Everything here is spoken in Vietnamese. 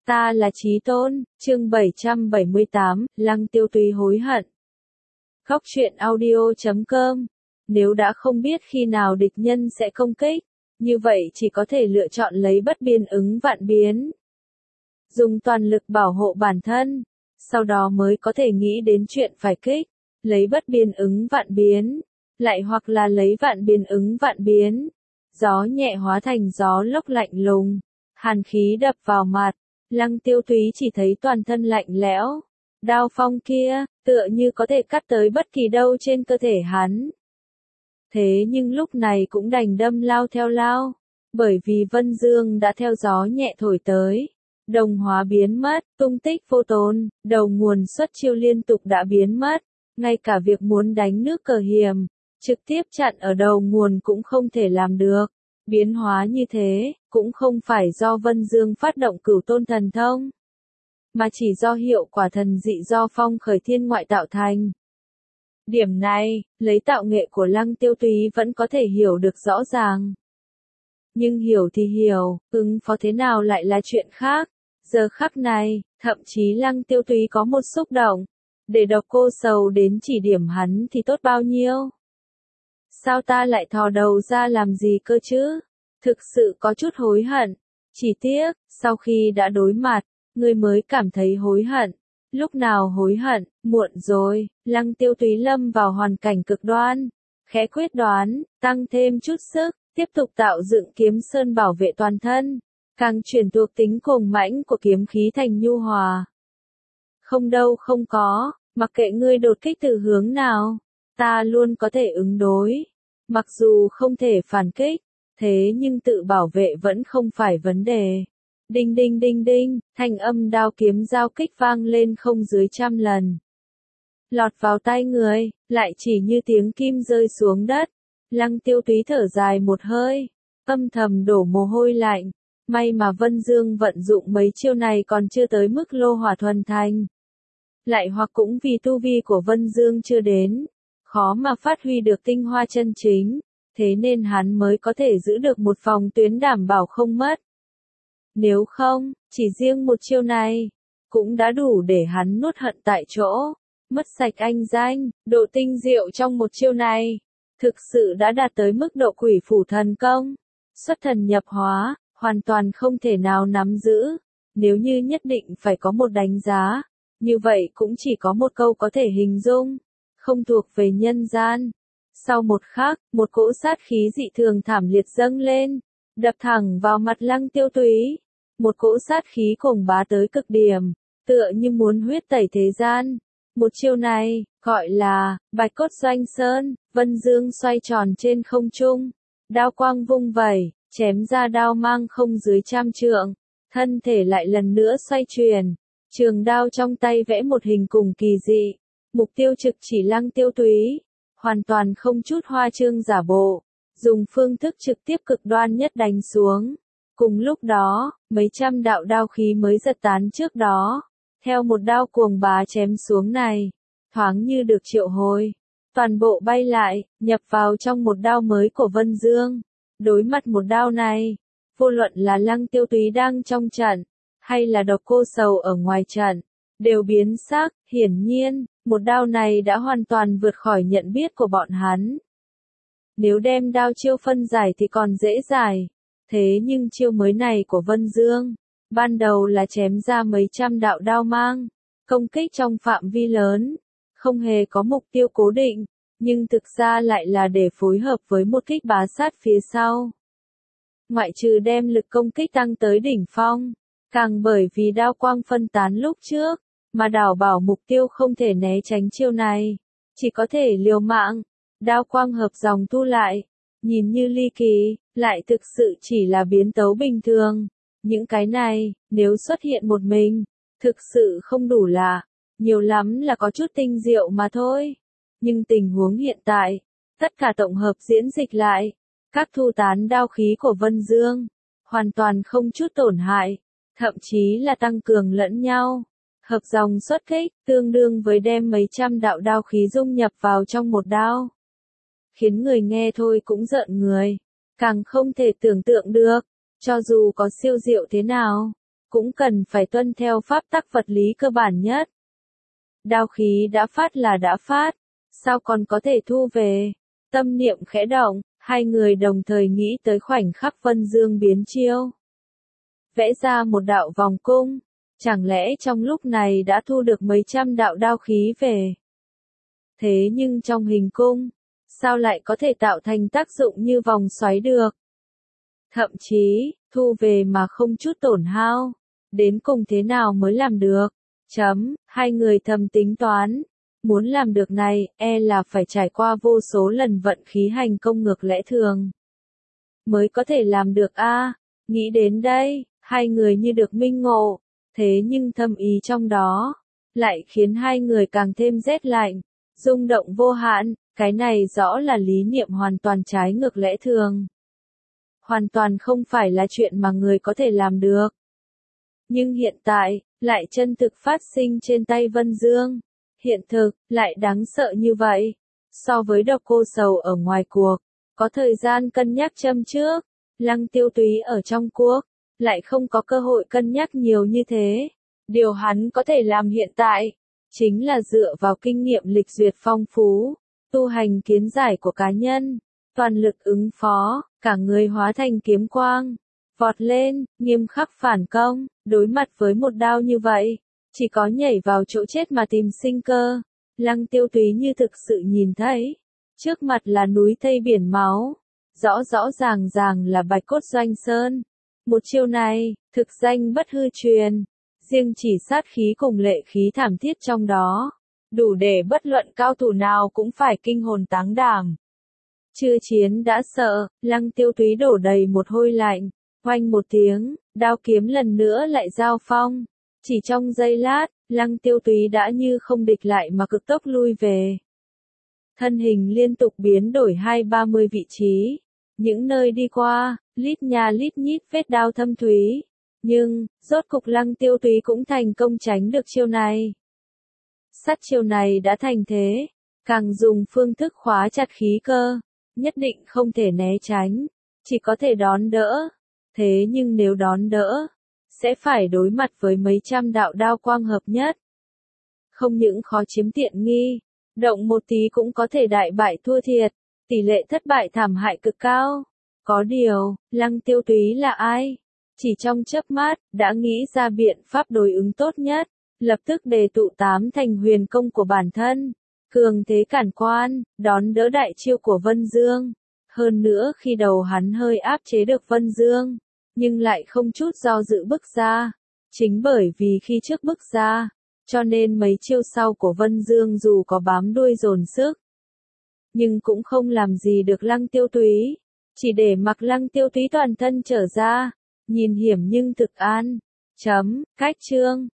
Ta là Chí Tôn, chương 778, Lăng Tiêu Túy hối hận. Góc truyện audio.com. Nếu đã không biết khi nào địch nhân sẽ công kích, như vậy chỉ có thể lựa chọn lấy bất biên ứng vạn biến. Dùng toàn lực bảo hộ bản thân, sau đó mới có thể nghĩ đến chuyện phải kích, lấy bất biên ứng vạn biến, lại hoặc là lấy vạn biên ứng vạn biến. Gió nhẹ hóa thành gió lốc lạnh lùng, hàn khí đập vào mặt. Lăng Tiêu Túy chỉ thấy toàn thân lạnh lẽo, đao phong kia, tựa như có thể cắt tới bất kỳ đâu trên cơ thể hắn. Thế nhưng lúc này cũng đành đâm lao theo lao, bởi vì Vân Dương đã theo gió nhẹ thổi tới. Đồng hóa biến mất, tung tích vô tồn, đầu nguồn xuất chiêu liên tục đã biến mất, ngay cả việc muốn đánh nước cờ hiểm, trực tiếp chặn ở đầu nguồn cũng không thể làm được. Biến hóa như thế, cũng không phải do Vân Dương phát động Cửu Tôn thần thông, mà chỉ do hiệu quả thần dị do phong khởi thiên ngoại tạo thành. Điểm này, lấy tạo nghệ của Lăng Tiêu Túy vẫn có thể hiểu được rõ ràng. Nhưng hiểu thì hiểu, ứng phó thế nào lại là chuyện khác. Giờ khắc này, thậm chí Lăng Tiêu Túy có một xúc động, để Độc Cô Sầu đến chỉ điểm hắn thì tốt bao nhiêu. Sao ta lại thò đầu ra làm gì cơ chứ? Thực sự có chút hối hận. Chỉ tiếc, sau khi đã đối mặt, ngươi mới cảm thấy hối hận. Lúc nào hối hận, muộn rồi. Lăng Tiêu Túy lâm vào hoàn cảnh cực đoan. Khẽ quyết đoán, tăng thêm chút sức, tiếp tục tạo dựng kiếm sơn bảo vệ toàn thân. Càng chuyển thuộc tính cuồng mãnh của kiếm khí thành nhu hòa. Không đâu không có, mặc kệ ngươi đột kích từ hướng nào, ta luôn có thể ứng đối. Mặc dù không thể phản kích, thế nhưng tự bảo vệ vẫn không phải vấn đề. Đinh đinh đinh đinh, thanh âm đao kiếm giao kích vang lên không dưới 100 lần. Lọt vào tai người, lại chỉ như tiếng kim rơi xuống đất. Lăng Tiêu Túy thở dài một hơi, âm thầm đổ mồ hôi lạnh. May mà Vân Dương vận dụng mấy chiêu này còn chưa tới mức lô hỏa thuần thành. Lại hoặc cũng vì tu vi của Vân Dương chưa đến, khó mà phát huy được tinh hoa chân chính, thế nên hắn mới có thể giữ được một phòng tuyến đảm bảo không mất. Nếu không, chỉ riêng một chiêu này, cũng đã đủ để hắn nuốt hận tại chỗ, mất sạch anh danh. Độ tinh diệu trong một chiêu này, thực sự đã đạt tới mức độ quỷ phủ thần công, xuất thần nhập hóa, hoàn toàn không thể nào nắm giữ. Nếu như nhất định phải có một đánh giá, như vậy cũng chỉ có một câu có thể hình dung, không thuộc về nhân gian. Sau một khắc, một cỗ sát khí dị thường thảm liệt dâng lên, đập thẳng vào mặt Lăng Tiêu Túy. Một cỗ sát khí cuồng bá tới cực điểm, tựa như muốn huyết tẩy thế gian. Một chiêu này, gọi là Bạch Cốt Doanh Sơn. Vân Dương xoay tròn trên không trung, đao quang vung vẩy, chém ra đao mang không dưới 100 trượng, thân thể lại lần nữa xoay chuyển, trường đao trong tay vẽ một hình cùng kỳ dị, mục tiêu trực chỉ Lăng Tiêu Túy, hoàn toàn không chút hoa trương giả bộ, dùng phương thức trực tiếp cực đoan nhất đánh xuống. Cùng lúc đó, mấy trăm đạo đao khí mới giật tán trước đó, theo một đao cuồng bá chém xuống này, thoáng như được triệu hồi, toàn bộ bay lại, nhập vào trong một đao mới của Vân Dương. Đối mặt một đao này, vô luận là Lăng Tiêu Túy đang trong trận, hay là Độc Cô Sầu ở ngoài trận, đều biến sắc. Hiển nhiên, một đao này đã hoàn toàn vượt khỏi nhận biết của bọn hắn. Nếu đem đao chiêu phân giải thì còn dễ giải, thế nhưng chiêu mới này của Vân Dương, ban đầu là chém ra mấy trăm đạo đao mang, công kích trong phạm vi lớn, không hề có mục tiêu cố định, nhưng thực ra lại là để phối hợp với một kích bá sát phía sau. Ngoại trừ đem lực công kích tăng tới đỉnh phong, càng bởi vì đao quang phân tán lúc trước, mà đảm bảo mục tiêu không thể né tránh chiêu này, chỉ có thể liều mạng. Đao quang hợp dòng thu lại, nhìn như ly kỳ, lại thực sự chỉ là biến tấu bình thường. Những cái này, nếu xuất hiện một mình, thực sự không đủ lạ, nhiều lắm là có chút tinh diệu mà thôi. Nhưng tình huống hiện tại, tất cả tổng hợp diễn dịch lại, các thu tán đao khí của Vân Dương, hoàn toàn không chút tổn hại, thậm chí là tăng cường lẫn nhau. Hợp dòng xuất kích, tương đương với đem mấy trăm đạo đao khí dung nhập vào trong một đao. Khiến người nghe thôi cũng rợn người, càng không thể tưởng tượng được, cho dù có siêu diệu thế nào, cũng cần phải tuân theo pháp tắc vật lý cơ bản nhất. Đao khí đã phát là đã phát, sao còn có thể thu về? Tâm niệm khẽ động, hai người đồng thời nghĩ tới khoảnh khắc Vân Dương biến chiêu. Vẽ ra một đạo vòng cung, chẳng lẽ trong lúc này đã thu được mấy trăm đạo đao khí về? Thế nhưng trong hình cung, sao lại có thể tạo thành tác dụng như vòng xoáy được? Thậm chí, thu về mà không chút tổn hao, đến cùng thế nào mới làm được? Hai người thầm tính toán, muốn làm được này, là phải trải qua vô số lần vận khí hành công ngược lẽ thường. Mới có thể làm được a. Nghĩ đến đây, hai người như được minh ngộ, thế nhưng thâm ý trong đó, lại khiến hai người càng thêm rét lạnh, rung động vô hạn, cái này rõ là lý niệm hoàn toàn trái ngược lẽ thường. Hoàn toàn không phải là chuyện mà người có thể làm được. Nhưng hiện tại, lại chân thực phát sinh trên tay Vân Dương. Hiện thực, lại đáng sợ như vậy. So với Độc Cô Sầu ở ngoài cuộc, có thời gian cân nhắc châm trước, Lăng Tiêu Túy ở trong cuộc, lại không có cơ hội cân nhắc nhiều như thế. Điều hắn có thể làm hiện tại, chính là dựa vào kinh nghiệm lịch duyệt phong phú, tu hành kiến giải của cá nhân, toàn lực ứng phó, cả người hóa thành kiếm quang, vọt lên, nghiêm khắc phản công, đối mặt với một đao như vậy, chỉ có nhảy vào chỗ chết mà tìm sinh cơ. Lăng Tiêu Túy như thực sự nhìn thấy, trước mặt là núi thây biển máu, rõ rõ ràng ràng là Bạch Cốt Doanh Sơn. Một chiêu này, thực danh bất hư truyền, riêng chỉ sát khí cùng lệ khí thảm thiết trong đó, đủ để bất luận cao thủ nào cũng phải kinh hồn táng đảm. Chưa chiến đã sợ, Lăng Tiêu Túy đổ đầy một hôi lạnh, oanh một tiếng, đao kiếm lần nữa lại giao phong. Chỉ trong giây lát, Lăng Tiêu Túy đã như không địch lại mà cực tốc lui về. Thân hình liên tục biến đổi 20-30 vị trí, những nơi đi qua, lít nha lít nhít vết đao thâm thúy. Nhưng, rốt cục Lăng Tiêu Túy cũng thành công tránh được chiêu này. Sát chiêu này đã thành thế, càng dùng phương thức khóa chặt khí cơ, nhất định không thể né tránh, chỉ có thể đón đỡ. Thế nhưng nếu đón đỡ, sẽ phải đối mặt với mấy trăm đạo đao quang hợp nhất. Không những khó chiếm tiện nghi, động một tí cũng có thể đại bại thua thiệt, tỷ lệ thất bại thảm hại cực cao. Có điều, Lăng Tiêu Túy là ai? Chỉ trong chớp mắt, đã nghĩ ra biện pháp đối ứng tốt nhất, lập tức đề tụ 8 thành huyền công của bản thân, cường thế cản quan, đón đỡ đại chiêu của Vân Dương. Hơn nữa khi đầu hắn hơi áp chế được Vân Dương, nhưng lại không chút do dự bước ra. Chính bởi vì khi trước bước ra, cho nên mấy chiêu sau của Vân Dương dù có bám đuôi dồn sức, nhưng cũng không làm gì được Lăng Tiêu Túy, chỉ để mặc Lăng Tiêu Túy toàn thân trở ra, nhìn hiểm nhưng thực an. Cách chương